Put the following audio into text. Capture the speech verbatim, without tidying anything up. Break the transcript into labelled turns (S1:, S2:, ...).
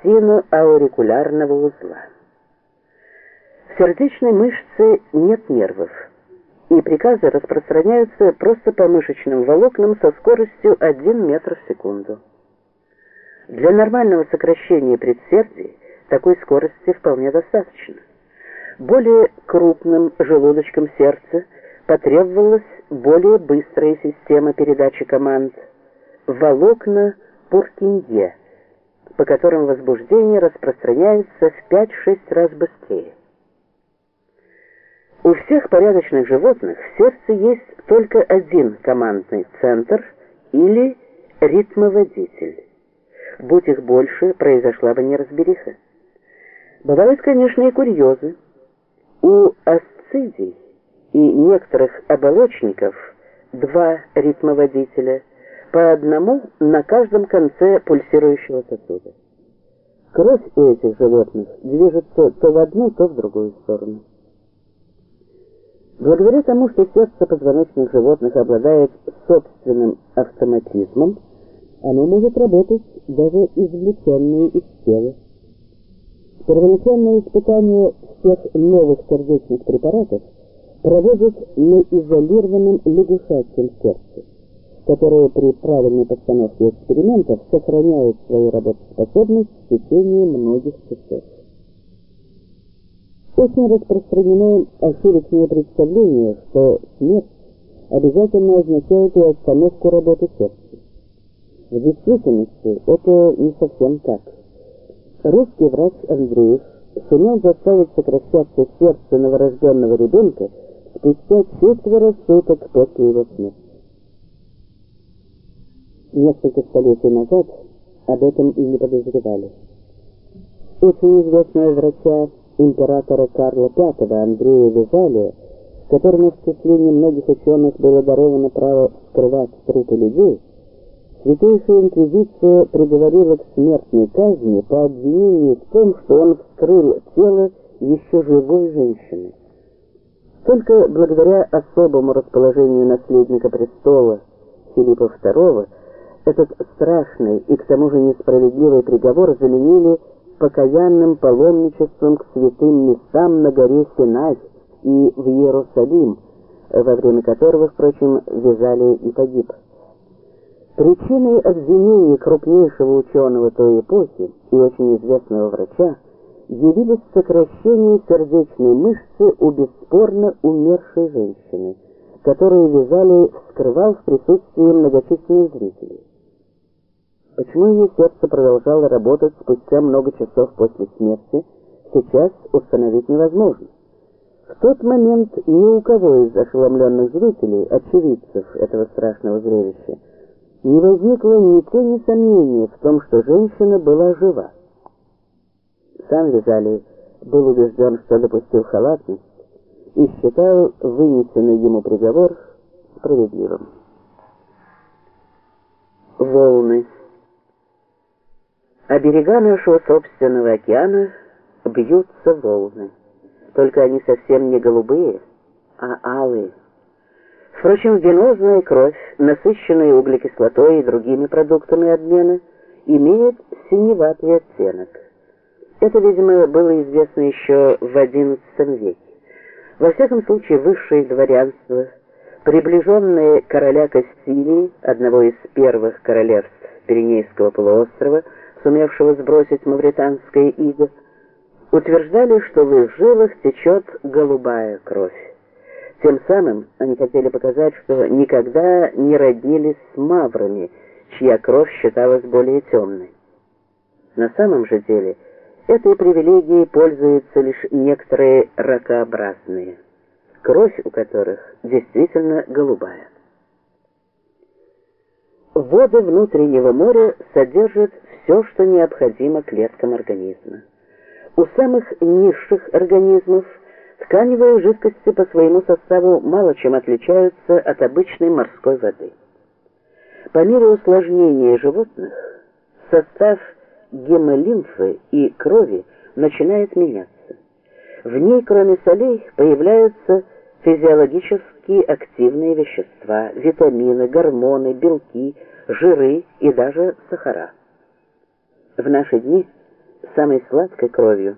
S1: синоаурикулярного узла. В сердечной мышце нет нервов, и приказы распространяются просто по мышечным волокнам со скоростью один метр в секунду. Для нормального сокращения предсердий такой скорости вполне достаточно. Более крупным желудочкам сердца потребовалась более быстрая система передачи команд – волокна Пуркинье, по которым возбуждение распространяется в пять-шесть раз быстрее. У всех порядочных животных в сердце есть только один командный центр или ритмоводитель. Будь их больше, произошла бы неразбериха. Бывают, конечно, и курьезы. У асцидий и некоторых оболочников два ритмоводителя, по одному на каждом конце пульсирующего сосуда. Кровь у этих животных движется то в одну, то в другую сторону. Благодаря тому, что сердце позвоночных животных обладает собственным автоматизмом, оно может работать даже извлеченное из тела. Первоначальное испытание всех новых сердечных препаратов проводят на изолированном лягушачьем сердце, которое при правильной постановке экспериментов сохраняет свою работоспособность в течение многих часов. Очень распространено ошибочное представление, что смерть обязательно означает и остановку работы сердца. В действительности это не совсем так. Русский врач Андреев сумел заставить сокращаться сердце новорожденного ребенка спустя четверо суток после его смерти. Несколько столетий назад об этом и не подозревали. Очень известного врача императора Карла Пятого Андрея Визалия, которому в числе немногих ученых было даровано право скрывать трупы людей, Святейшая Инквизиция приговорила к смертной казни по обвинению в том, что он вскрыл тело еще живой женщины. Только благодаря особому расположению наследника престола Филиппа Второго этот страшный и к тому же несправедливый приговор заменили покаянным паломничеством к святым местам на горе Синай и в Иерусалим, во время которого, впрочем, Визалий и погиб. Причиной обвинения крупнейшего ученого той эпохи и очень известного врача явились сокращение сердечной мышцы у бесспорно умершей женщины, которую Визалий вскрывал в присутствии многочисленных зрителей. Почему ее сердце продолжало работать спустя много часов после смерти, сейчас установить невозможно. В тот момент ни у кого из ошеломленных зрителей, очевидцев этого страшного зрелища, не возникло ни тени сомнения в том, что женщина была жива. Сам Визалий был убежден, что допустил халатность, и считал вынесенный ему приговор справедливым. Волны. О берега нашего собственного океана бьются волны. Только они совсем не голубые, а алые. Впрочем, венозная кровь, насыщенная углекислотой и другими продуктами обмена, имеет синеватый оттенок. Это, видимо, было известно еще в одиннадцатом веке. Во всяком случае, высшее дворянство, приближенное короля Кастилии, одного из первых королевств Пиренейского полуострова, сумевшего сбросить мавританское иго, утверждали, что в их жилах течет голубая кровь. Тем самым они хотели показать, что никогда не роднились с маврами, чья кровь считалась более темной. На самом же деле этой привилегией пользуются лишь некоторые ракообразные, кровь у которых действительно голубая. Воды внутреннего моря содержат все, что необходимо клеткам организма. У самых низших организмов тканевые жидкости по своему составу мало чем отличаются от обычной морской воды. По мере усложнения животных состав гемолимфы и крови начинает меняться. В ней, кроме солей, появляются физиологически активные вещества, витамины, гормоны, белки, жиры и даже сахара. В наши дни самой сладкой кровью.